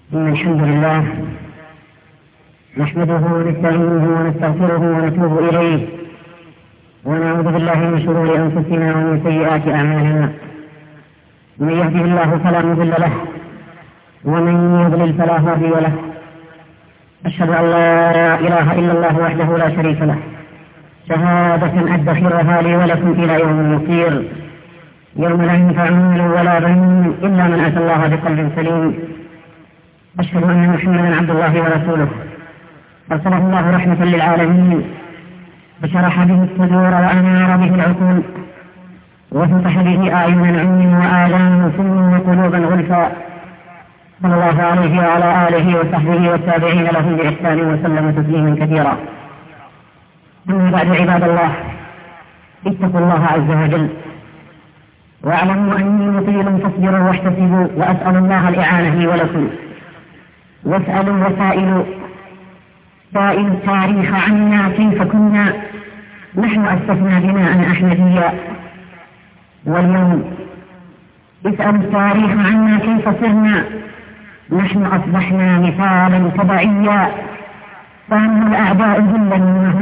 إن الحمد لله نحمده ونستعينه ونستغفره ونتوب إليه ونعوذ بالله من شرور أنفسنا ومن سيئات أعمالنا. من يهده الله فلا مضل له ومن يضلل فلا هادي له. أشهد أن لا إله إلا الله وحده لا شريك له شهادة أدخرها لي ولكم إلى يوم المصير، يوم لا ينفع مال ولا بنون إلا من أتى الله بقلب سليم. أشهد أن محمدا عبد الله ورسوله أرسله الله رحمة للعالمين، فشرح به الصدور وأنار به العقول وفتح به أعينا عمي وآذانا سما وقلوبا غلفا، صلى الله عليه وعلى آله وصحبه والتابعين لهم بإحسان وسلم تسليما كثيرا. أما بعد، عباد الله، اتقوا الله عز وجل واعلموا أني مطيل فاصبروا واحتسبوا، وأسأل الله الإعانة لي ولكم. واسألوا وسائلوا التاريخ عنا كيف كنا. نحن أسسنا بناء أحمديا، واليوم اسألوا التاريخ عنا كيف صرنا. نحن أصبحنا مثالا تبعيا، فأما الأعداء ذلا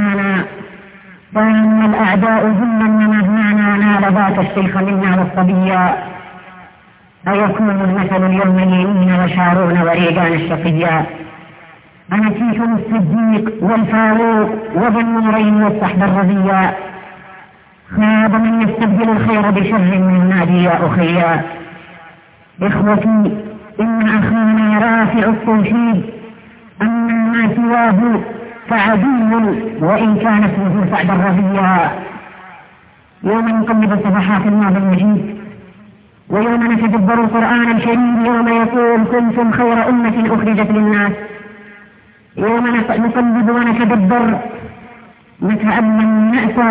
ومهانا نال ذاك الشيخ منا والصبيا. أيكون المثل اليوم اليمين وشارون وريقان الشقيا. أنسيتم الصديق والفاروق وذا النورين والصحب الرضيا. خاب من يستبدل الخير بشر من النادي يا أخيا. إخوتي، إن أخانا رافع التوحيد، أما ما سواه فعدو وإن كان اسمه سعد الرضيا. يوم نقلب صفحات الماضي المجيد، ويوم نتدبر القرآن الكريم، يوم يقول كنتم خير أمة أخرجت للناس. يوم نقلب ونتدبر، نتأمل، نأسى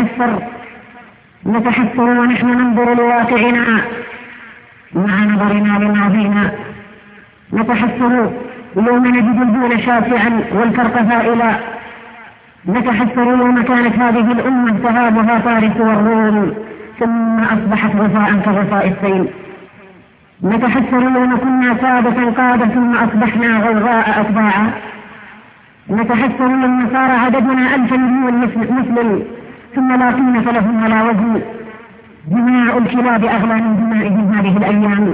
ونتحسر ونحن ننظر لواقعنا مع نظرنا لماضينا. نتحسر يوم نجد الدين شاسعا والفرق هائلا. نتحسر يوم كانت هذه الأمة تهابها فارس والروم، ثم أصبحت غثاء كغثاء السيل. نتحسر يوم كنا سادة قادة ثم أصبحنا غوغاء أتباعا. نتحسر يوم صار عددنا 1,000 مليون مسلم ثم لا قيمة لهم ولا وزن. دماء الكلاب أغلى من دمائهم هذه الأيام.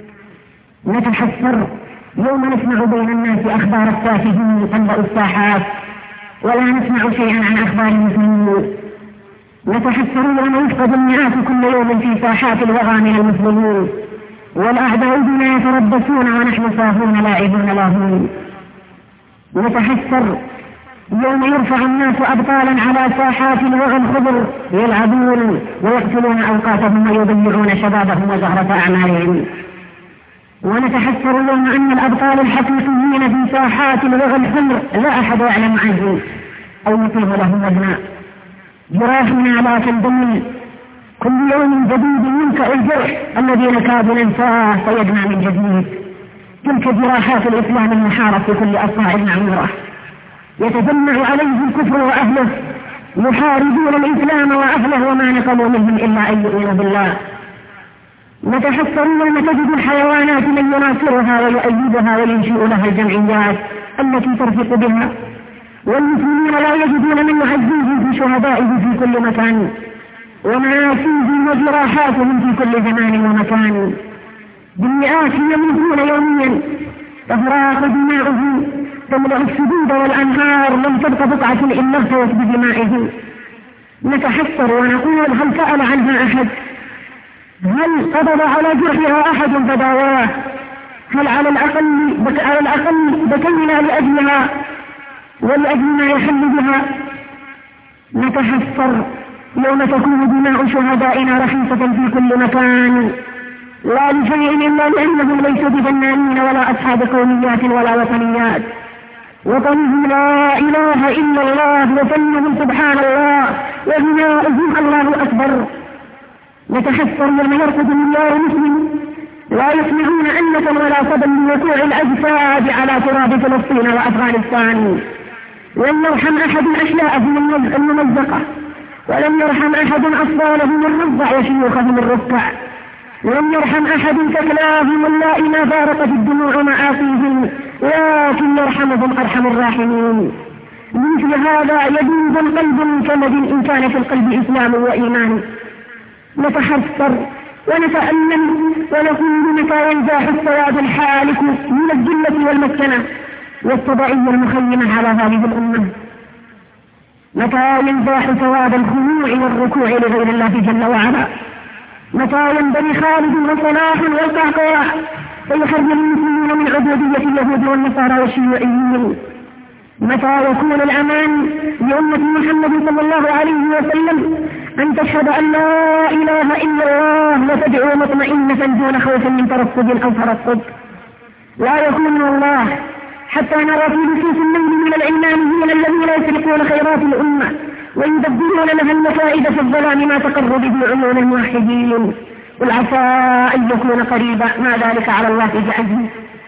نتحسر يوم نسمع بين الناس أخبار التافهين تملأ الساحات، ولا نسمع شيئا عن أخبار المسلمين. نتحسر يوم يفقد المئات كل يوم في ساحات الوغى من المسلمين، والأعداء بنا يتربصون ونحن صاهون لاعبون لاهون. نتحسر يوم يرفع الناس أبطالا على ساحات الوغى الخضر يلعبون ويقتلون أوقاتهم ويضيعون شبابهم وزهرة أعمالهم. ونتحسر يوم أن الأبطال الحقيقيين في ساحات الوغى الحمر لا أحد يعلم عنهم أو يطيب لهم وزنا. جراحنا لا تندمل، كل يوم جديد ينكأ الجرح الذي نكاد ننساه فيجمع من جديد. تلك جراحات الإسلام المحارة في كل أصاع معمورة، يتجمع عليه الكفر وأهله يحاربون الإسلام وأهله، وما نقموا منهم إلا أن يؤمنوا بالله. نتحسر يوم تجد الحيوانات من يناصرها ويؤيدها وينشئ لها الجمعيات التي ترفق بها، والمسلمين لا يجدون من يعزيهم في شهدائه في كل مكان، ومآسيهم وجراحاتهم في كل زمان ومكان. بالمئات يموتون يوميا، تهراق دماؤهم تملأ السدود والأنهار، لم تبق بقعة إلا ارتوت بدمائهم. نتحسر ونقول هل سأل عنها أحد؟ هل قبض على جرحها أحد فداواه؟ هل على الأقل بكينا لأجلها ولأجل ما يحل بها؟ نتحسر يوم تكون دماء شهدائنا رخيصة في كل مكان، لا لشيء إلا لأنهم ليسوا بفنانين ولا أصحاب قوميات ولا وطنيات. وطنهم لا إله إلا الله، وفنهم سبحان الله، وغناؤهم الله أكبر. نتحسر يوم يرقد مليار مسلم لا يسمعون أنة ولا صدى لوقوع الأجساد على تراب فلسطين وأفغانستان. لم يرحم أحد أشلاءهم الممزقة، ولم يرحم أحد أصفالهم الرضع وشيوخهم الركع، ولم يرحم أحد ككلاهم اللائي ما فارقت الدموع معاصيهم وهم أرحم الراحمين. مثل هذا يدوب القلب كمد إن كان في القلب إسلام وإيمان. نتحسر ونتألم ونقول متى ينزاح السواد الحالك من الذلة والمسكنة والتبعية المخيمة على هذه الأمة؟ متى ينزاح سواد الخضوع والركوع لغير الله جل وعلا؟ متى ينبني خالد وصلاح والقعقاع فيخرج المسلمين من عبودية اليهود والنصارى والشيوعيين؟ متى يكون الأمان لأمة محمد صلى الله عليه وسلم أن تشهد أن لا إله إلا الله وتدعو مطمئنة دون خوف من ترصد أو ترصد؟ لا يكون الله حتى نرى في نصوص النمل من العلمانيين الذين يسرقون خيرات الأمة ويدبرون لها المفائد في الظلام ما تقر به عيون الموحدين. قل عسى أن يكون قريبا ما ذلك على الله بعزيز.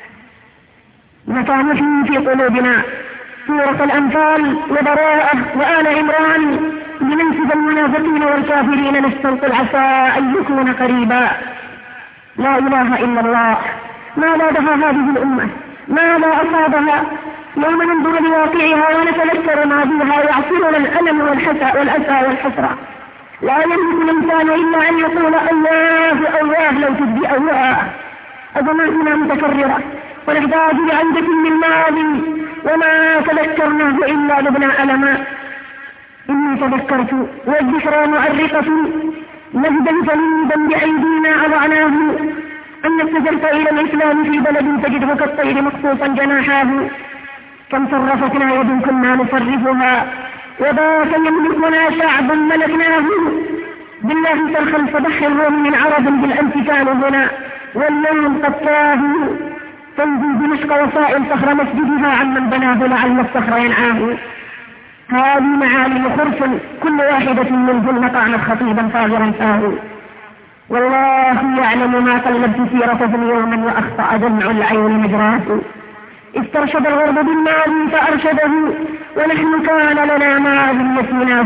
متى نحيي في قلوبنا سورة الأنفال وبراءة وآل عمران لننسب المنافقين والكافرين نستنقل عسى أن يكون قريبا؟ لا إله إلا الله. ماذا دها هذه الأمة؟ ماذا أصابها؟ يوم ننظر لواقعها ونتذكر ماضيها يعصرنا الألم والأسى والحسرة. لا يملك الإنسان إلا أن يقول الله الله لو تبدي الله. أزماتنا متكررة ونحتاج لعودة للماضي وما تذكرناه إلا لبنا ألما. إني تذكرت والذكرى معرقة مجدا فريدا بأيدينا أضعناه أن اتجرت إلى الإسلام في بلد تجده كالطير مقصوصا جناحاه. كم صرفتنا يد كنا نصرفها وذاك يملكنا شعب ملكناه. بالله ترخل فضح الروم من عرب بالأمس كانوا هنا واليوم قد تاهوا. تنزل دمشق وسائل صخر مسجدها عمن بناه لعل الصخر ينعاه. هذه معالم خرف كل واحدة منهن طعنت خطيبا فاجرا فاه. والله يعلم ما قلبت سيرتهم يوما وأخطأ دمع العين مجراه. استرشد الغرب بالماضي فأرشده ونحن كان لنا ماضي نسيناه.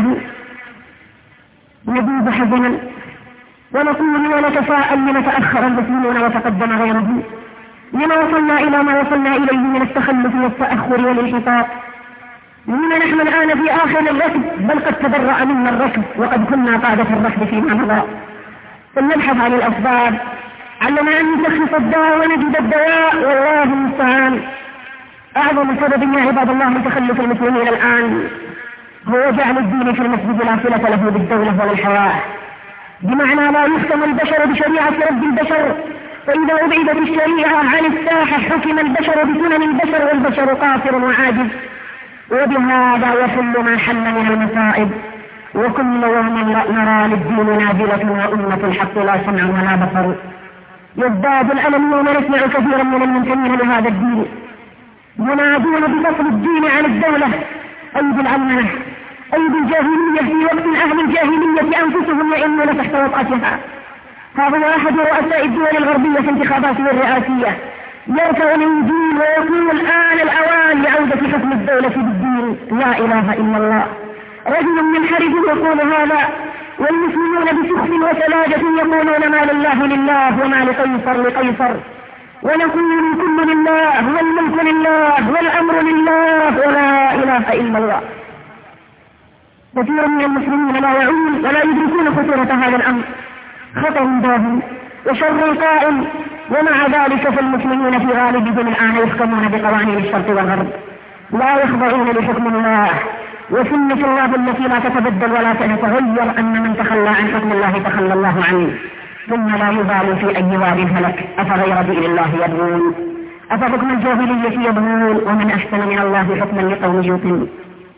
نذوب حزنا ونقول ونتفاءل لنتأخر المسلمون وتقدم غيره. لما وصلنا إلى ما وصلنا إليه من التخلف والتأخر والانحطاط؟ لما نحن الآن في آخر الركب بل قد تبرأ منا الركب وقد كنا قادة الركب فيما مضى. فلنبحث عن الأسباب علنا أن نشخص الدواء ونجد الدواء والله المستعان. أعظم سبب يا عباد الله من تخلف المسلمين الآن هو جعل الدين في المسجد لا صلة له بالدولة ولا الحياة، بمعنى لا يحكم البشر بشريعة رب البشر، فإذا أبعدت الشريعة عن الساحة حكم البشر بسنن البشر والبشر قاصر وعاجز. وبهذا يحل ما حل من المصائب. وكل يوم نرى للدين نازلة وأمة الحق لا سمع ولا بصر. يزداد الألم يوم نسمع كثيرا من المنتمين لهذا الدين ينادون بفصل الدين عن الدولة أي بالعلمنة أي بالجاهلية في وقت أهل الجاهلية أنفسهم يئنون تحت وطأتها. هذا أحد رؤساء الدول الغربية في انتخاباته الرئاسية يرفع الإنجيل ويقول الآن الأوان لعودة حكم الدولة بالدين. لا إله إلا الله. رجل منحرف يقول هذا والمسلمون بسخف وسلاجة يقولون ما لله لله وما لقيصر لقيصر، ونقول كل لله والملك لله والأمر لله ولا إله إلا الله. كثير من المسلمين لا يعون ولا يدركون خطورة هذا الأمر، خطر باهٍ وشر قائم. ومع ذلك فالمسلمين في غالبهم الآن يحكمون بقوانين الشرق والغرب، لا يخضعون لحكم الله وسنة الله التي لا تتبدل ولا تتغير، أن من تخلى عن حكم الله تخلى الله عنه، ثم لا يبالي في أي واد هلك. أفغير دين الله يبغون أفحكم الجاهلية يبغون ومن أحسن من الله حكما لقوم يوقنون.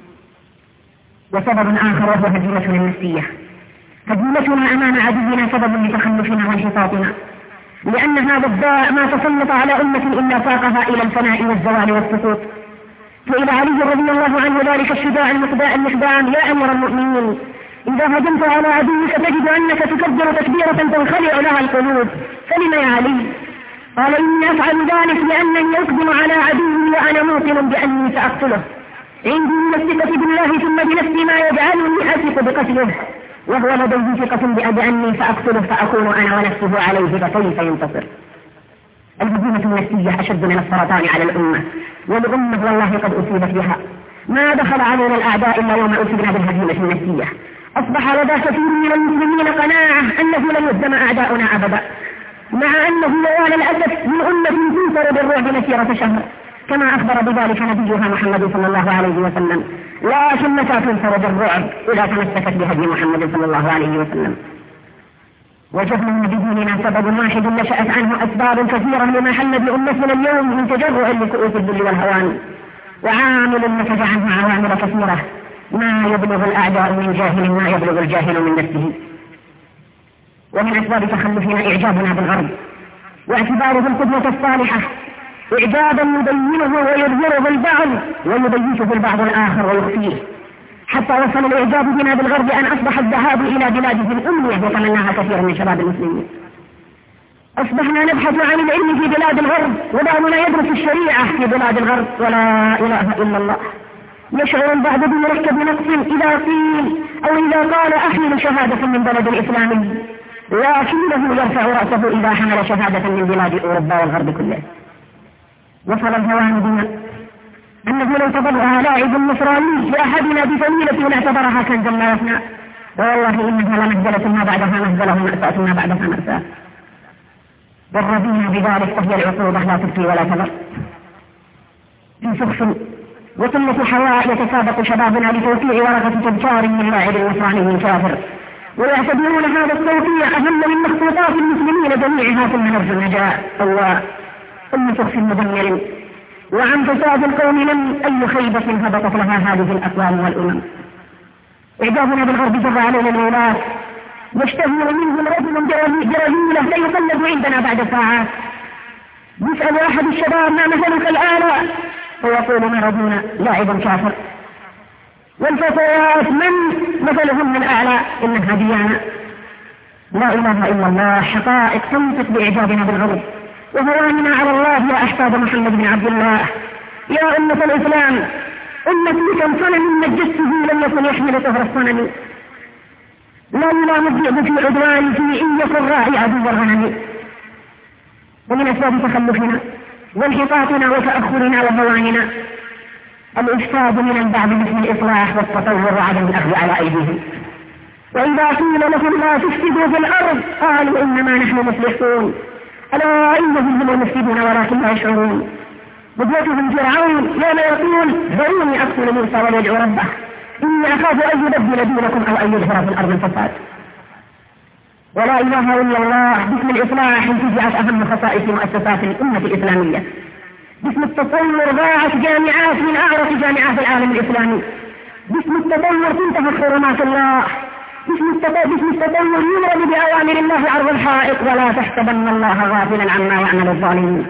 وسبب آخر وهو هزيمتنا النفسية. هزيمتنا أمام عدونا سبب لتخلفنا وانحطاطنا، لأن هذا الداء ما تسلط على أمة إلا ساقها إلى الفناء والزوال والسقوط. فإلى علي رضي الله عنه ذلك الشجاع المقدام: يا أمير المؤمنين، إذا هجمت على عدوك تجد أنك تكبر تكبيرة تنخلع لها القلوب، فلم يا علي؟ قال: إني أفعل ذلك لأنني أقدم على عدوي وأنا موقن بأني سأقتله، عندي من الثقة بالله ثم بنفسي ما يجعلني أثق بقتله، وهو لديه ثقة بأني سأقتله فأكون أنا ونفسه عليه، فكيف ينتصر؟ الهزيمة النفسية أشد من السرطان على الأمة، والأمة والله قد أصيبت بها. ما دخل علينا الأعداء إلا يوم أصبنا بالهزيمة النفسية. أصبح لدى كثير من المسلمين قناعة أنه لن يهزم أعداؤنا أبدا، مع أنه وعلى الأسف من أمة تنصر بالرعب مسيرة شهر، كما أخبر بذلك نبيها محمد صلى الله عليه وسلم. لكن متى تنصر بالرعب؟ إذا تمسكت بهدي محمد صلى الله عليه وسلم. وجهلنا بديننا سبب واحد نشأت عنه أسباب كثيرة لما حل بأمتنا اليوم من تجرؤ لكؤوس الذل والهوان، وعامل نتج عنه عوامل كثيرة ما يبلغ الأعداء من جاهل ما يبلغ الجاهل من نفسه. ومن أسباب تخلفنا إعجابنا بالغرب واعتباره القدوة الصالحة، إعجابا يبينه ويظهره البعض ويبيته البعض الآخر ويخفيه، حتى وصل الإعجاب بنا بالغرب أن أصبح الذهاب إلى بلاده الأمنية يتمناها كثير من شباب المسلمين. أصبحنا نبحث عن العلم في بلاد الغرب، وبعضنا يدرس الشريعة في بلاد الغرب ولا إله إلا الله. يشعر البعض بمركب نقص إذا قيل أو إذا قال أحمل شهادة من بلد الإسلامي، لكنه يرفع رأسه إذا حمل شهادة من بلاد أوروبا والغرب كله. وصل الهوان بنا أنه لو تبرع لاعب نصراني لأحدنا بفضيلة لاعتبرها كنزا لا يفنى، والله إنها لمهزلة ما بعدها مهزلة ومأساة ما بعدها مأساة. والرضينا بذلك فهي العقوبة لا تبكي ولا تضر. في سخف وقلة حواء يتسابق شبابنا لتوقيع ورقة تذكار من لاعب نصراني كافر، ويعتبرون هذا التوقيع أهم من مخطوطات المسلمين جميعها ثم نرجو النجاة. الله ثم سخف مدمر، وعن فساد القوم لم أي خيبة هبطت لها هذه الأقوام والأمم. إعجابنا بالغرب جر علينا الولاة، يشتهر منهم رجل برجولة لا يقلد عندنا بعد ساعات. يسأل أحد الشباب ما مثلك الآن فيقول ما رجونا لاعب كافر. والفتيات من مثلهم من أعلى إنها ديانة. لا إله إلا الله، حقائق تنطق بإعجابنا بالغرب وهواننا على الله. يا أحفاد محمد بن عبد الله، يا أمة الإسلام، أمة كم صنم نجسه لم يكن يحمل طهر الصنم، لا يلام الذئب في عدوان في إن يكن راعي عدو الغنم. ومن أسباب تخلفنا وانحطاطنا وتأخرنا وهواننا الإفساد من البعض مثل الإصلاح والتطور وعدم الأخذ على أيديهم. وإذا قيل لهم لا تفسدوا في الأرض قالوا إنما نحن مصلحون، ألا إنهم هم المفسدون ولكن لا يشعرون. قدوتهم فرعون يوم يقول ذروني أقتل موسى وليدعو ربه إني أخاف أن يبدل دينكم أو أن يظهر في الأرض الفساد. ولا إله إلا الله باسم الإصلاح انتزعت أهم خصائص مؤسسات الأمة الإسلامية. باسم التطور ضاعت جامعات من أعرف جامعات العالم الإسلامي. باسم التطور تنتهك حرمات الله. باسم التطور يمرض بأوامر الله عرض الحائط. ولا تحسبن الله غافلا عما يعمل الظالمون.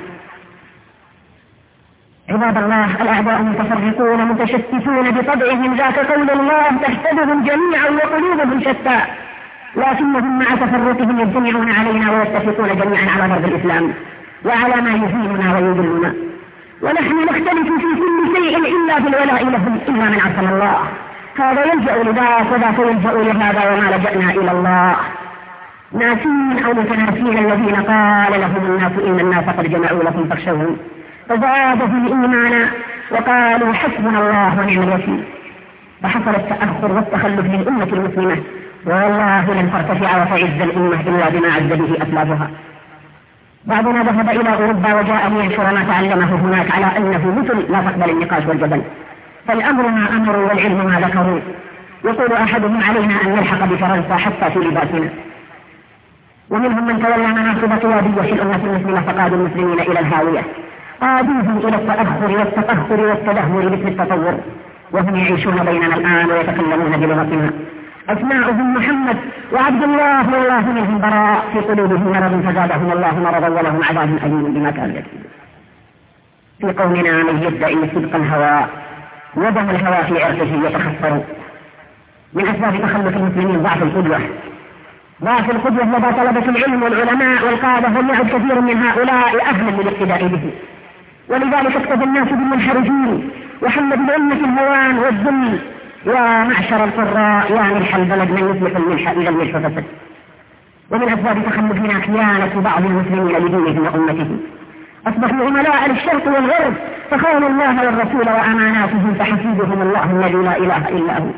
عباد الله، الأعداء متفرقون متشتتون بطبعهم، ذاك قول الله تحسبهم جميعا وقلوبهم شتى، لكنهم مع تفرقهم يجتمعون علينا ويتفقون جميعا على ضرب الإسلام وعلى ما يهيننا ويذلنا. ونحن نختلف في كل شيء إلا في الولاء لهم إلا من عصم الله. هذا يلجأ لذاك وذاك يلجأ لهذا وما لجأنا إلى الله، ناسين أو متناسين الذين قال لهم الناس إن الناس قد جمعوا لكم فاخشوهم فزادهم إيمانا وقالوا حسبنا الله ونعم الوكيل. فحصل التأخر والتخلف للأمة المسلمة، والله لن ترتفع وتعز الأمة إلا بما عز به أسلافها. بعضنا ذهب إلى أوروبا وجاء لينشر ما تعلمه هناك على أنه مثل لا تقبل النقاش والجدل، فالأمر ما أمروا والعلم ما ذكروا. يقول أحدهم علينا أن نلحق بفرنسا حتى في لباسنا. ومنهم من تولى مناصب قيادية في الأمة المسلمة فقادوا المسلمين إلى الهاوية، قادوهم إلى التأخر والتطهر والتدهور باسم التطور، وهم يعيشون بيننا الآن ويتكلمون بلغتنا. أسماؤهم محمد وعبد الله والله منهم براء، في قلوبهم مرض فزادهم الله مرضا ولهم عذاب أليم بما كانوا يكسبون. في قومنا من يدعي صدق الهوى ودم الهوى في عرقه يتخفر. من أسباب تخلف المسلمين ضعف القدوة. ضعف القدوة لدى طلبة العلم والعلماء والقادة، هم يعد كثير من هؤلاء أهلا للاقتداء به، ولذلك اقتدى الناس بالمنحرفين وحمد بالأمة الهوان والذل. يا معشر القراء يا ملح البلد من يصلح الملح إلى الملح فسد. ومن أسباب تخلفنا خيانة بعض المسلمين لدينهم وأمتهم. أصبحوا عملاء للشرق والغرب فخانوا الله والرسول وأماناتهم فحسيبهم الله الذي لا إله إلا هو.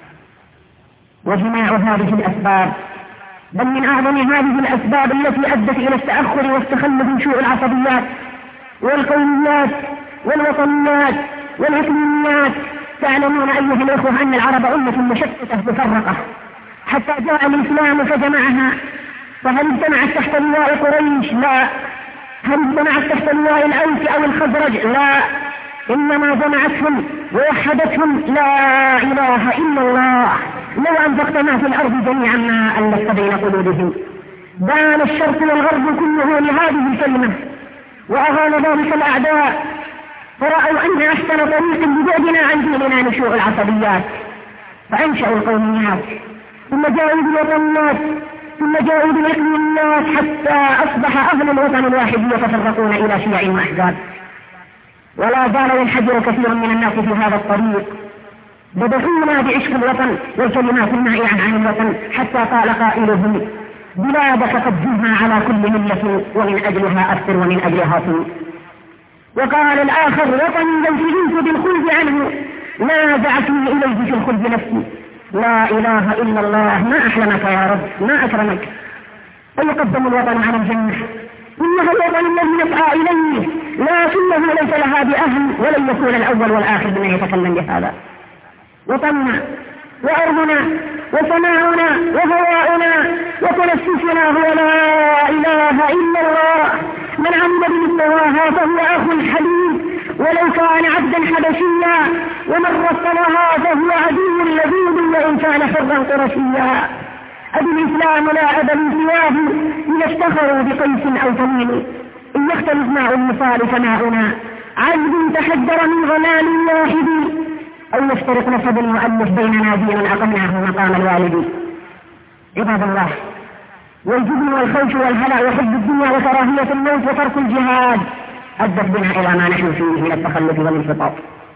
وجماع هذه الأسباب، بل من أعظم هذه الأسباب التي أدت إلى التأخر والتخلف نشوء العصبيات والقوميات والوطنيات والإقليميات. تعلمون أيها الأخوة أن العرب أمة مشتتة مفرقة، حتى جاء الإسلام فجمعها. فهل اجتمعت تحت لواء قريش؟ لا. هل اجتمعت تحت لواء الأوس أو الخزرج؟ لا، إنما جمعتهم ووحدتهم لا إله إلا الله. لو أنفقت ما في الأرض جميعا ما ألفت بين قلوبهم. بان الشرق والغرب كله لهذه الكلمة، وأغان ذلك الأعداء، فرأوا أن أحسن طريق ببعدنا عن ديننا نشوء العصبيات، فأنشأوا القوميات، ثم جاءوا بالوطنيات، ثم جاءوا بالإقليميات، حتى أصبح أهل الوطن الواحد يتفرقون إلى شيع وأحزاب. ولا زال ينحدر كثير من الناس في هذا الطريق، بدأونا بعشق الوطن والكلمات النائعة عن الوطن، حتى قال قائلهم: بلادك قد جمع على كل ملة، ومن أجلها أفطر ومن أجلها صوم. وقال الآخر: وطني لو سئلت بالخلد عنه نازعتني إليه في الخلد نفسي. لا إله إلا الله، ما أحلمك يا رب، ما أكرمك. فيقدم الوطن على الجنة، إنه الوطن الذي نسعى إليه، لكنه ليس لها بأهل، ولن يكون الأول والآخر من يتكلم بهذا. وطننا وأرضنا وسماؤنا وهواؤنا وتنفسنا هو لا إله إلا الله. من عمل بمثلها فهو أخ حليم، ولو كان عبدا حبشيا، ومن رسلها فهو عدو لذيذ وإن كان حرا قرشيا. أبي الإسلام لا أبا سواه، إذا افتخروا بقيس أو تميم. إن يختلف ماء المصال فماؤنا، عذب تحدر من غمام واحد، أو يفترق نسب المؤلف بيننا دين أقمناه مقام الوالد. عباد الله، والجبن والخوف والهلع وحب الدنيا وكراهية الموت وترك الجهاد أدت بنا إلى ما نحن فيه من التخلف والانحطاط.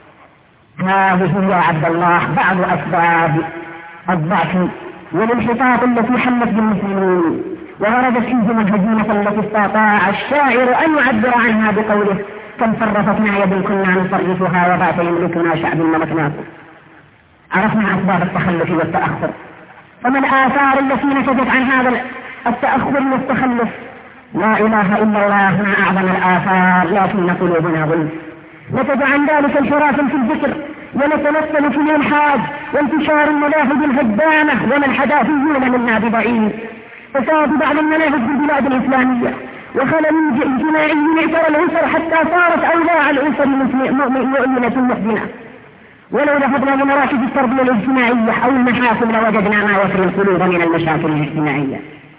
هذه يا عبد الله بعض أسباب الضعف والانحطاط التي حلت بالمسلمين، ووردت فيهم الهزيمة التي استطاع الشاعر أن يعبر عنها بقوله: كم صرفتنا يد كنا نصرفها وبات يملكنا شعب ملكناه. عرفنا أسباب التخلف والتأخر، فما الآثار التي نتجت عن هذا التأخر والتخلف؟ لا إله إلا الله، ما أعظم الآثار، لكن قلوبنا ظلم. نتج عن ذلك انحراف في الذكر، ونتمثل في الإلحاد وانتشار المذاهب الهدامة، وما الحداثيون منا ببعيد. فساد بعض المناهج بالبلاد الإسلامية، وخلل اجتماعي اعترى الأسر حتى صارت أوضاع الأسر مؤمنة محزنة. ولو ذهبنا لمراكز التربية الاجتماعية أو المحاكم لوجدنا ما يثري القلوب من المشاكل الاجتماعية.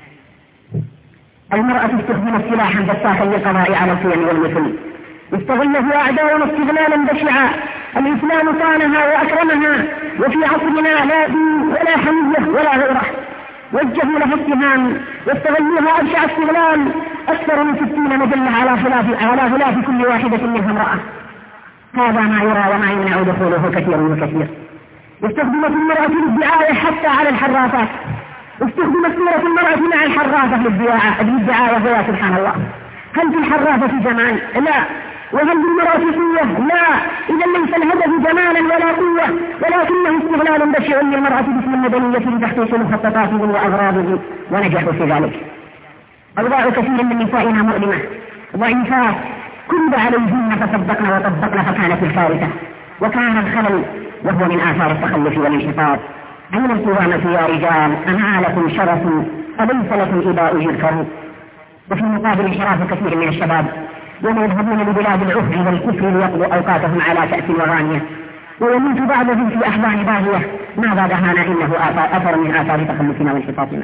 المرأة استخدمت سلاحا دساخا للقضاء على القيم والمثل، استغله أعداؤنا استغلالا بشعا. الإسلام صانها وأكرمها، وفي عصرنا لا دين ولا حمية ولا غيره، وجهوا لها اتهام واستغلوها أبشع استغلال. أكثر من 60 مجلة على غلاف كل واحدة منها امرأة. هذا ما يرى وما يمنع دخوله كثير وكثير. استخدمت المرأة للدعاية حتى على الحرافات، استخدمت صورة المرأة مع الحرافة للدعاية. ويا سبحان الله، هل في الحرافة جمال؟ لا. وهل بالمرأة قوة؟ لا. إذا ليس الهدف جمالا ولا قوة، ولكنه استغلال بشع للمرأة باسم المدنية لتحقيق مخططاتهم وأغراضهم، ونجحوا في ذلك. أوضاع كثير من نسائنا مؤلمة، ضعيفات، كذب عليهن فصدقن وطبقن فكانت الكارثة، وكان الخلل، وهو من آثار التخلف والانحطاط. أين القوامة يا رجال؟ أما لكم شرف، أليس لكم إباء يذكر؟ وفي المقابل انحراف كثير من الشباب، وهم يذهبون لبلاد العهد والكفر ليقضوا أوقاتهم على كأس وغانية، ويموت بعضهم في أحضان باهية. ماذا دهانا؟ إنه أثر من آثار تخلفنا وانحطاطنا.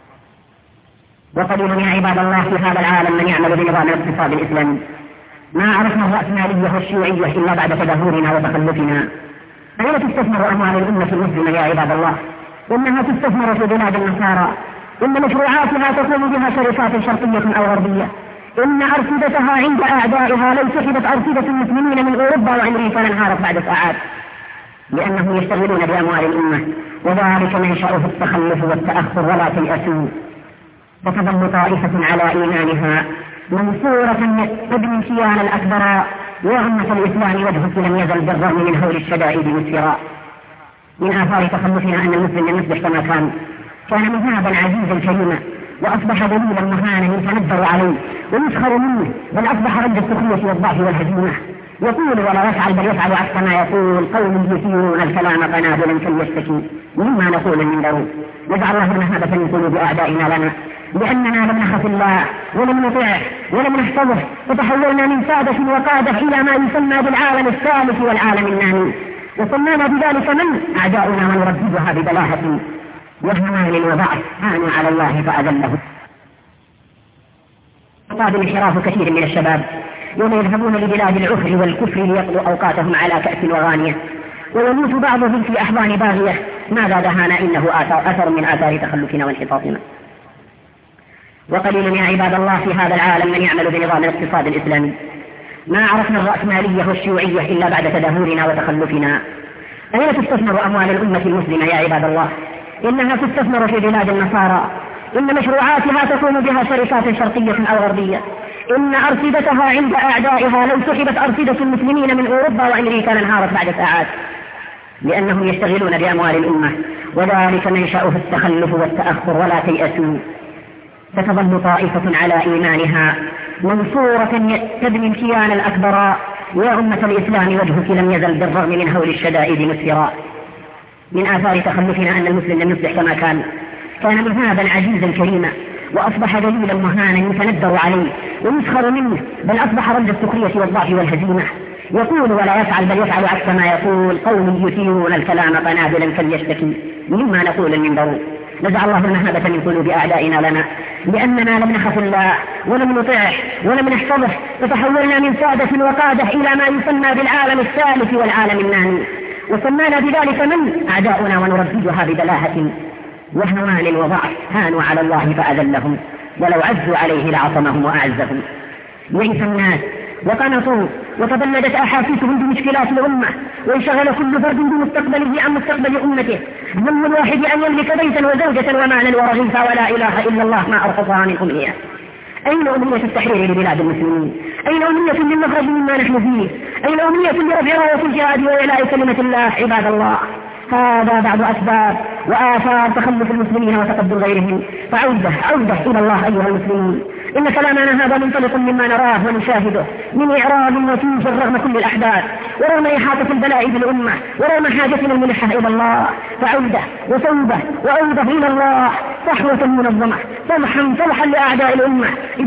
وقليل يا عباد الله في هذا العالم من يعمل بنظام الاقتصاد الإسلامي. ما عرفنا الرأسمالية والشيوعية إلا بعد تدهورنا وتخلفنا. أين تستثمر أموال الأمة المسلمة يا عباد الله؟ إنها تستثمر في بلاد النصارى، إن مشروعاتها تقوم بها شركات شرقية أو غربية، إن أرصدتها عند أعدائها لو سحبت أرصدة المسلمين من أوروبا وأمريكا لانهارت بعد ساعات، لأنهم يشتغلون بأموال الأمة، وذلك منشأه التخلف والتأخر. ولا تيأسوا، فتظل طائفة على إيمانها منصورة تبني كيان الأكبر، وأمة الإسلام وجهك لم يزل بالرغم من هول الشدائد مسفرا. من آثار تخلفنا أن المسلم لم يصبح كما كان مذهبا عزيزا كريما، وأصبح دليلا مهانا يتندر عليه ويسخر منه، بل أصبح رد السخرية والضعف والهزيمة. يقول ولا يفعل بل يفعل عكس ما يقول، قوم يثيرون الكلام قنابلا كاليستكين مما نقول من ضرور. نجعل الله مهابة من قلوب أعدائنا لنا، لأننا لم نخف الله ولم نطيعه ولم نحفظه، وتحولنا من سادة وقادة إلى ما يسمى بالعالم الثالث والعالم النامي، وصلنا بذلك من أعداؤنا ونرددها ببلاهة وهوان وضعف هانوا على الله فأذله. طاب انحراف كثير من الشباب يوم يذهبون لبلاد العفر والكفر ليقضوا أوقاتهم على كأس وغانية، ويموت بعضهم في أحضان باغية. ماذا دهانا إنه أثر من آثار تخلفنا وانحطاطنا. وقليل يا عباد الله في هذا العالم من يعمل بنظام الاقتصاد الإسلامي. ما عرفنا الرأسمالية والشيوعية إلا بعد تدهورنا وتخلفنا. أين تستثمر أموال الأمة المسلمة يا عباد الله؟ إنها تستثمر في بلاد النصارى، إن مشروعاتها تكون بها شركات شرقية أو غربية، إن أرصدتها عند أعدائها لو سحبت أرصدة المسلمين من أوروبا وأمريكا لانهارت بعد ساعات، لأنهم يشتغلون بأموال الأمة، وذلك منشأه التخلف والتأخر. ولا تيأسوا، ستظل طائفة على إيمانها منصورة تبني الكيان الأكبر. يا أمة الإسلام وجهك لم يزل بالرغم من هول الشدائد مسفرا. من آثار تخلفنا أن المسلم لم يصبح كما كان مذهبا عزيزا كريما، وأصبح دليلا مهانا يتندر عليه ويسخر منه، بل أصبح رد السخرية والضعف والهزيمة. يقول ولا يفعل بل يفعل عكس ما يقول، قوم يثيرون الكلام قنابلا كاليستكين مما نقول من ضرور. نزع الله المهابة من قلوب أعدائنا لنا، لأننا لم نخف الله ولم نطيعه ولم نحفظه، فتحولنا من سادة وقادة إلى ما يسمى بالعالم الثالث والعالم النامي، وسمانا بذلك من أعداؤنا ونرددها ببلاهة وهوان وضعف هانوا على الله فأذلهم، ولو عزوا عليه لعصمهم وأعزهم. يئس الناس وقنطوا وتبلدت أحاسيسهم بمشكلات الأمة، وانشغل كل فرد بمستقبله عن مستقبل أمته. هم الواحد أن يملك بيتا وزوجة ومالا ورغيفا، ولا إله إلا الله ما أرخصها من أمنية. أين أمنية التحرير لبلاد المسلمين؟ أين أمنية للمخرج مما نحن فيه؟ أين أمنية لرفع راية الجهاد وإعلاء كلمة الله؟ عباد الله، هذا بعض أسباب وآثار تخلف المسلمين وتقدم غيرهم. فعودة إلى الله أيها المسلمين. إن كلامنا هذا منطلق مما نراه ونشاهده من إعراض وتوج رغم كل الأحداث، ورغم إحاطة البلاء بالأمة، ورغم حاجتنا الملحة إلى الله. فعودة وتوبة وعودة إلى الله، صحوة منظمة، صلحا لأعداء الأمة،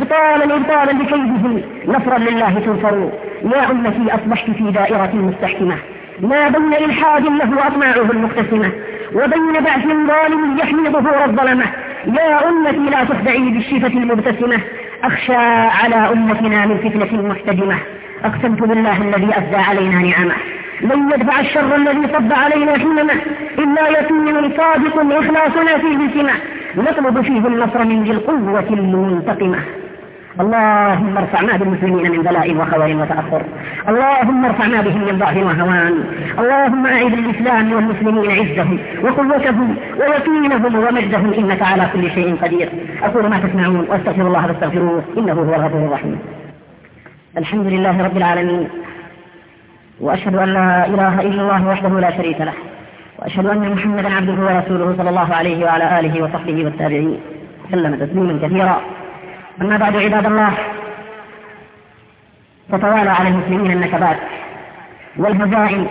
إبطالا لكيدهم، نصرا لله تنصروا. يا أمتي أصبحت في دائرة مستحكمة، ما بين إلحاد له أطماعه المقتسمة، وبين بعث ظالم يحمي ظهور الظلمة. يا أمتي لا تخدعي بالشفة المبتسمة، أخشى على أمتنا من فتنة محتدمة. أقسمت بالله الذي أفدى علينا نعمه، لن يدفع الشر الذي صب علينا حينما، إلا يقين صادق إخلاصنا فيه سمة، نطلب فيه النصر من ذي القوة المنتقمة. اللهم ارفع ما بالمسلمين من بلاء وخور وتأخر، اللهم ارفع ما بهم من ضعف وهوان، اللهم أعز الإسلام والمسلمين عزهم وقوتهم ويقينهم ومجدهم، إنك على كل شيء قدير. أقول ما تسمعون واستغفر الله فاستغفروه إنه هو الغفور الرحيم. الحمد لله رب العالمين، وأشهد أن لا إله إلا الله وحده لا شريك له، وأشهد أن محمدا عبده ورسوله صلى الله عليه وعلى آله وصحبه والتابعين سلم تسليما كثيرا. أما بعد عباد الله، تتوالى على المسلمين النكبات والهزائم،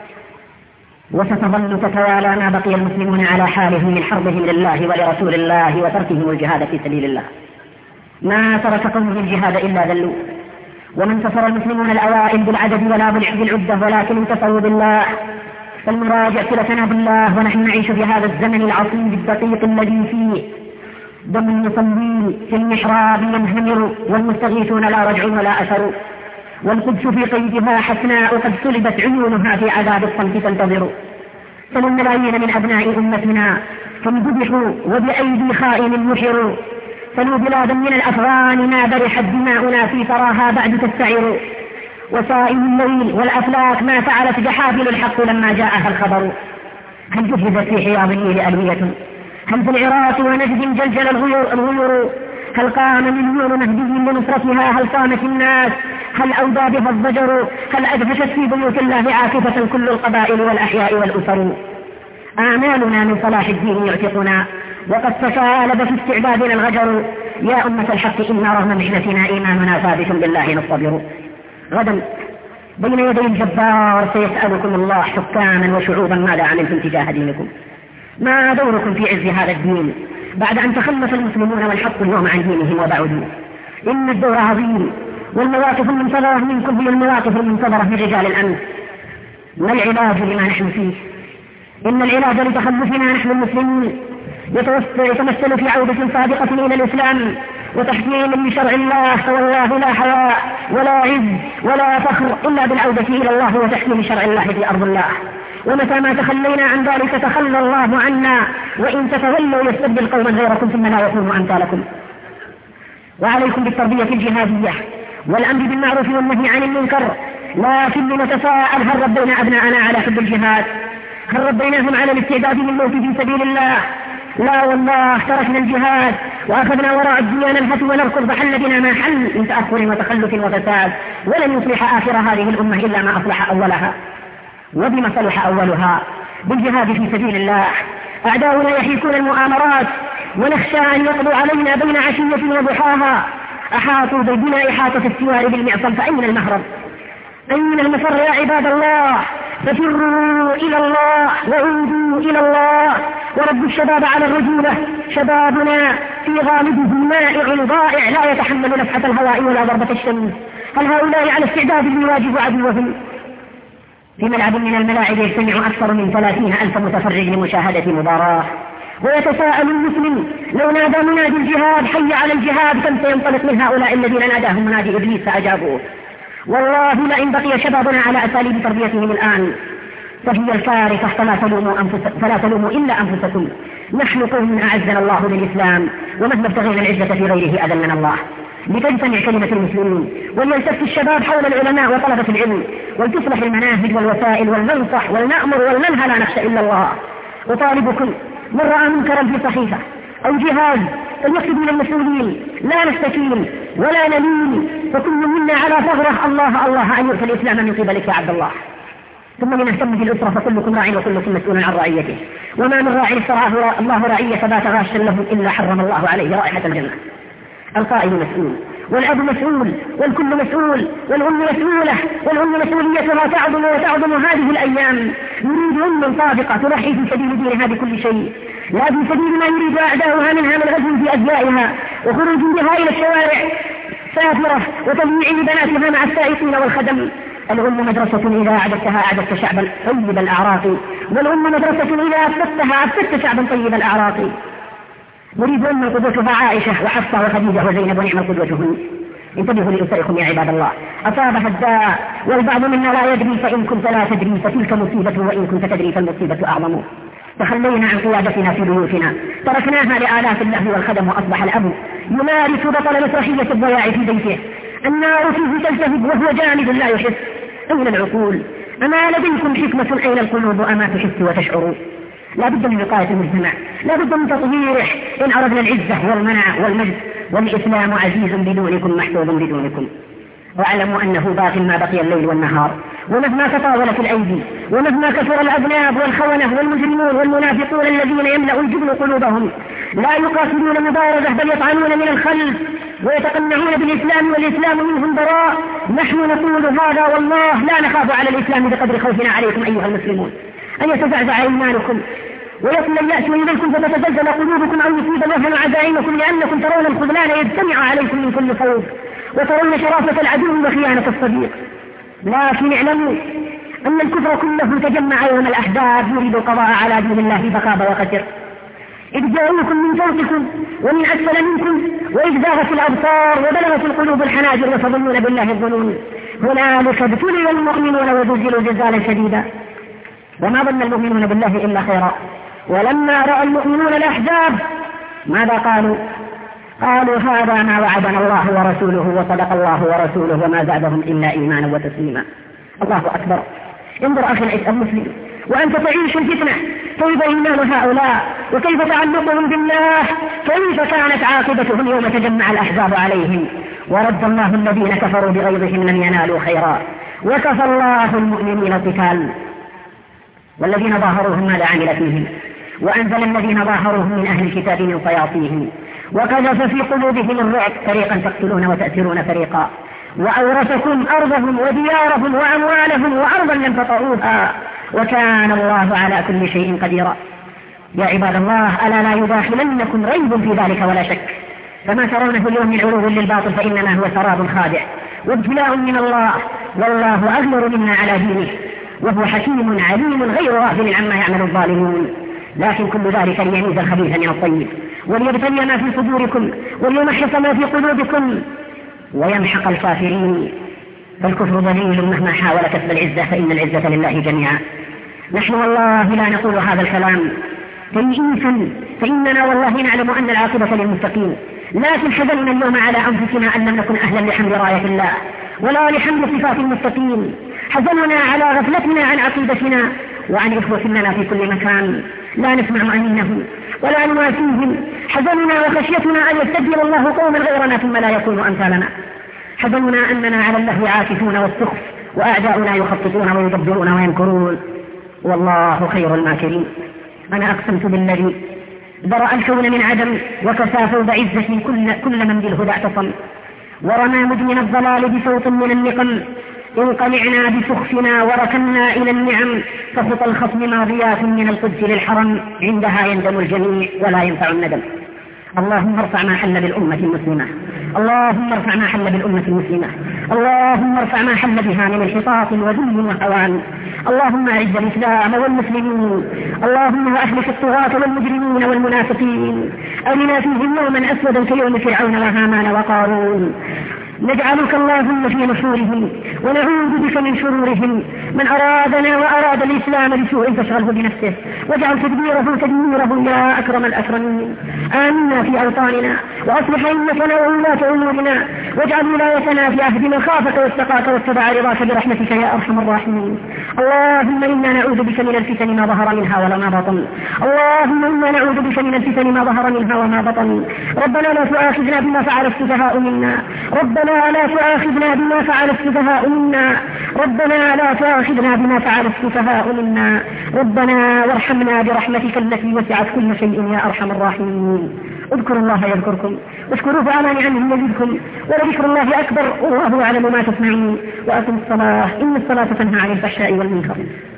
وستظل تتوالى ما بقي المسلمون على حالهم من حربهم لله ولرسول الله وتركهم الجهاد في سبيل الله. ما ترك قوم الجهاد إلا ذلوا، وما انتصر المسلمون الأوائل بالعدد ولا بالعدة، ولكن انتصروا بالله. فالمراجع صلتنا بالله ونحن نعيش في هذا الزمن العصيب الدقيق الذي فيه دم المصلين في المحراب ينهمر، والمستغيثون لا رجع ولا أثر، والقدس في قيدها حسناء قد سلبت عيونها في عذاب الصمت تنتظر. فالملايين من أبناء أمتنا كم ذبحوا وبأيدي خائن يحروا، فلو بلادا من الأفغان ما برحت دماؤنا في ثراها بعد تستعر. وسائل الليل والأفلاك ما فعلت جحافل الحق لما جاءها الخبر. هل جهزت في حياض النيل ألوية؟ هل في العراق ونجد جلجل الغيور؟ هل قام مليون مهدي لنصرتها؟ هل قامت الناس؟ هل أودى بها الضجر؟ هل أدهشت في بيوت الله عاكفة كل القبائل والأحياء والأسر؟ آمالنا من صلاح الدين يعتقنا، وقد تشالب في استعبادنا الغجر. يا أمة الحق إن رغم محنتنا إيماننا ثابت بالله نصطبر. غدا بين يدي الجبار سيسألكم الله حكاما وشعوبا ماذا عملتم تجاه دينكم؟ ما دوركم في عز هذا الدين بعد أن تخلف المسلمون والحق اليوم عن دينهم وبعدوا؟ إن الدور عظيم، والمواقف المنتظرة منكم هي المواقف المنتظرة من رجال الأمن. ما العلاج لما نحن فيه؟ إن العلاج لتخلفنا نحن المسلمين يتمثل في عودة صادقة إلى الإسلام وتحكيم لشرع الله، فوالله لا حياء ولا عز ولا فخر إلا بالعودة إلى الله وتحكيم شرع الله في أرض الله. ومتى ما تخلينا عن ذلك تخلى الله عنا، وإن تتولوا يستبدل قوما غيركم ثم لا يكونوا أمثالكم. وعليكم بالتربية الجهادية والأمر بالمعروف والنهي عن المنكر. لكن لنتساءل: هل ربينا أبناءنا على حب الجهاد؟ هل ربيناهم على الاستعداد للموت في سبيل الله؟ لا والله، تركنا الجهاد وأخذنا وراء الديان الهتف ونركض، فحل بنا ما حل من تأخر وتخلف وفساد، ولن يصلح آخر هذه الأمة إلا ما أصلح أولها. وبما صلح أولها؟ بالجهاد في سبيل الله. أعداؤنا يحيكون المؤامرات ونخشى أن يقضوا علينا بين عشية وضحاها. أحاطوا بنا إحاطة السوار بالمعصم، فأين المهرب؟ أين المفر يا عباد الله؟ ففروا إلى الله وعودوا إلى الله. ورب الشباب على الرجولة. شبابنا في غالبه مائع ضائع لا يتحمل نفحة الهواء ولا ضربة الشمس. هل هؤلاء على استعداد ليواجهوا عدوهم؟ في ملعب من الملاعب يجتمع أكثر من 30,000 متفرج لمشاهدة مباراة، ويتساءل المسلم: لو نادى منادي الجهاد حي على الجهاد كم سينطلق من هؤلاء الذين ناداهم منادي إبليس فأجابوه؟ والله لئن بقي شبابنا على أساليب تربيتهم الآن فهي الكارثة، فلا تلوموا إلا أنفسكم. نحن قوم أعزنا الله بالإسلام، ومهما ابتغينا العزة في غيره أذلنا الله. لتجتمع كلمة المسلمين، وليلتف الشباب حول العلماء وطلبة العلم، ولتصلح المناهج والوسائل، ولننصح ولنأمر ولننهى، لا نخشى إلا الله. أطالبكم: من رأى منكرا في صحيفة أو جهاز فليكتب من المسؤولين، لا نستكين ولا نلين، فكل منا على ثغرة. الله الله أن يؤتى الإسلام من قبلك يا عبد الله. ثم لنهتم بالأسرة، فكلكم راع وكلكم مسؤول عن رعيته، وما من راع استرعاه الله رعية فبات غاشا له إلا حرم الله عليه رائحة الجنة. القائد مسؤول، والأب مسؤول، والكل مسؤول، والأم مسؤولة، والأم مسؤوليتها تعظم وتعظم هذه الأيام. نريد أم صادقة تضحي في سبيل دينها بكل شيء، لا في سبيل ما يريد أعداؤها منها من غزو في أزيائها وخروج بها إلى الشوارع سافرة وتضييع لبناتها مع السائقين والخدم. الأم مدرسة إذا أعددتها أعددت شعبا طيب الأعراق، والأم مدرسة إذا أفدتها أفدت شعبا طيب الأعراق. نريد أن قدوتها عائشة وحفصة وخديجة وزينب ونعم قدوتهن. انتبهوا لأسركم يا عباد الله، أصابها الداء والبعض منا لا يدري، فإن كنت لا تدري فتلك مصيبة، وإن كنت تدري فالمصيبة أعظم. تخلينا عن قيادتنا في بيوتنا، تركناها لآلاف اللهو والخدم، وأصبح الأب يمارس بطل مسرحية الضياع في بيته. النار فيه تلتهب وهو جامد لا يحس. أين العقول؟ أما لديكم حكمة؟ أين القلوب؟ أما تحس وتشعر؟ لا بد من وقاية المجتمع، لا بد من تطهيره إن أردنا العزة والمنع والمجد. والإسلام عزيز بدونكم محفوظ بدونكم. واعلموا أنه باق ما بقي الليل والنهار، ومهما تطاولت الأيدي، ومهما كثر الأذناب والخونة والمجرمون والمنافقون الذين يملأ الجبن قلوبهم، لا يقاتلون مبارزة بل يطعنون من الخلف ويتقنعون بالإسلام والإسلام منهم براء. نحن نقول هذا والله لا نخاف على الإسلام بقدر خوفنا عليكم أيها المسلمون أن يتزعزع إيمانكم ويصل اليأس إليكم فتتزلزل قلوبكم أو يصيب الوهن عزائمكم، لأنكم ترون الخذلان يجتمع عليكم من كل فوق، وترون شرافة العدو وخيانة الصديق. لكن اعلموا أن الكفر كله تجمع يوم الأحزاب يريد القضاء على دين الله فخاب وخسر. إذ جاءوكم من فوقكم ومن أسفل منكم، وإذ زاغت الأبصار وبلغت القلوب الحناجر وتظنون بالله الظنون. هنالك ابتلي المؤمنون وزلزلوا زلزالا شديدا، وما ظن المؤمنون بالله إلا خيرا. ولما رأى المؤمنون الأحزاب ماذا قالوا؟ قالوا هذا ما وعدنا الله ورسوله وصدق الله ورسوله وما زادهم إلا إيمانا وتسليما. الله أكبر. انظر أخي المسلم وأنت تعيش الفتنة، كيف إيمان هؤلاء وكيف تعلقهم بالله، كيف كانت عاقبتهم يوم تجمع الأحزاب عليهم ورد الله الذين كفروا بغيظهم لم ينالوا خيرا وكفى الله المؤمنين القتال والذين ظاهروهم ماذا عمل فيهم وأنزل الذين ظاهروهم من أهل الكتاب من صياصيهم وقذف في قلوبهم الرعب فريقا تقتلون وتأسرون فريقا وأورثكم أرضهم وديارهم وأموالهم وأرضا لم تطئوها وكان الله على كل شيء قديرا. يا عباد الله ألا لا يداخلنكم ريب في ذلك ولا شك، فما ترونه اليوم من علو للباطل فإنما هو سراب خادع وابتلاء من الله، والله أغير منا على دينه وهو حكيم عليم غير غافل عما يعمل الظالمون. لكن كل ذلك ليميز الخبيث من الطيب وليبتلي ما في صدوركم وليمحص ما في قلوبكم ويمحق الكافرين، فالكفر ضليل مهما حاول كسب العزة فإن العزة لله جميعا. نحن والله لا نقول هذا الكلام تيئيسا، فإننا والله نعلم أن العاقبة للمتقين، لكن حزننا اليوم على أنفسنا أن لم نكن أهلا لحمل راية الله ولا لحمل صفات المتقين. حزننا على غفلتنا عن عقيدتنا وعن إخوتنا في كل مكان لا نسمع أمينهم ولا نواسيهم. حزننا وخشيتنا أن يستبدل الله قوما غيرنا ثم لا يكونوا أمثالنا. حزننا أننا على اللهو عاكفون والسخف وأعداؤنا يخططون ويدبرون وينكرون والله خير الماكرين. أنا أقسمت بالذي ذرأ الكون من عدم وكسى فوض عزة كل من بالهدى اعتصم ورمى مدمن الضلال بصوت من النقم. انقلعنا بسخفنا وركنا إلى النعم فخطى الخصم ماضيات من القدس للحرم عندها يندم الجميع ولا ينفع الندم. اللهم ارفع ما حل بالأمة المسلمة، اللهم ارفع ما حل بالأمة المسلمة، اللهم ارفع ما حل بها من انحطاط وذل وهوان. اللهم اعز الإسلام والمسلمين، اللهم واهلك الطغاة والمجرمين والمنافقين. أرنا فيهم يوما أسودا كيوم فرعون وهامان وقارون. نجعلك اللهم في نحورهم ونعوذ بك من شرورهم. من أرادنا وأراد الإسلام بسوء فاشغله بنفسه واجعل تدميره يا أكرم الأكرمين. آمنا في أوطاننا وأصلح أئمتنا وولاة أمورنا واجعل ولايتنا في عهد من خافك واتقاك واتبع رضاك برحمتك يا أرحم الراحمين. اللهم إنا نعوذ بك من الفتن ما ظهر منها وما بطن، اللهم إنا نعوذ بك من الفتن ما ظهر منها وما بطن. ربنا لا تؤاخذنا بما فعل السفهاء منا، ربنا لا تؤاخذنا بما فعل السفهاء منا، ربنا لا تؤاخذنا بما فعل السفهاء منا، ربنا وارحمنا برحمتك التي وسعت كل شيء يا أرحم الراحمين. اذكروا الله يذكركم واشكروه على نعمه يزدكم ولذكر الله أكبر والله أعلم ما تصنعون. وأقم الصلاة إن الصلاة تنهى عن الفحشاء والمنكر.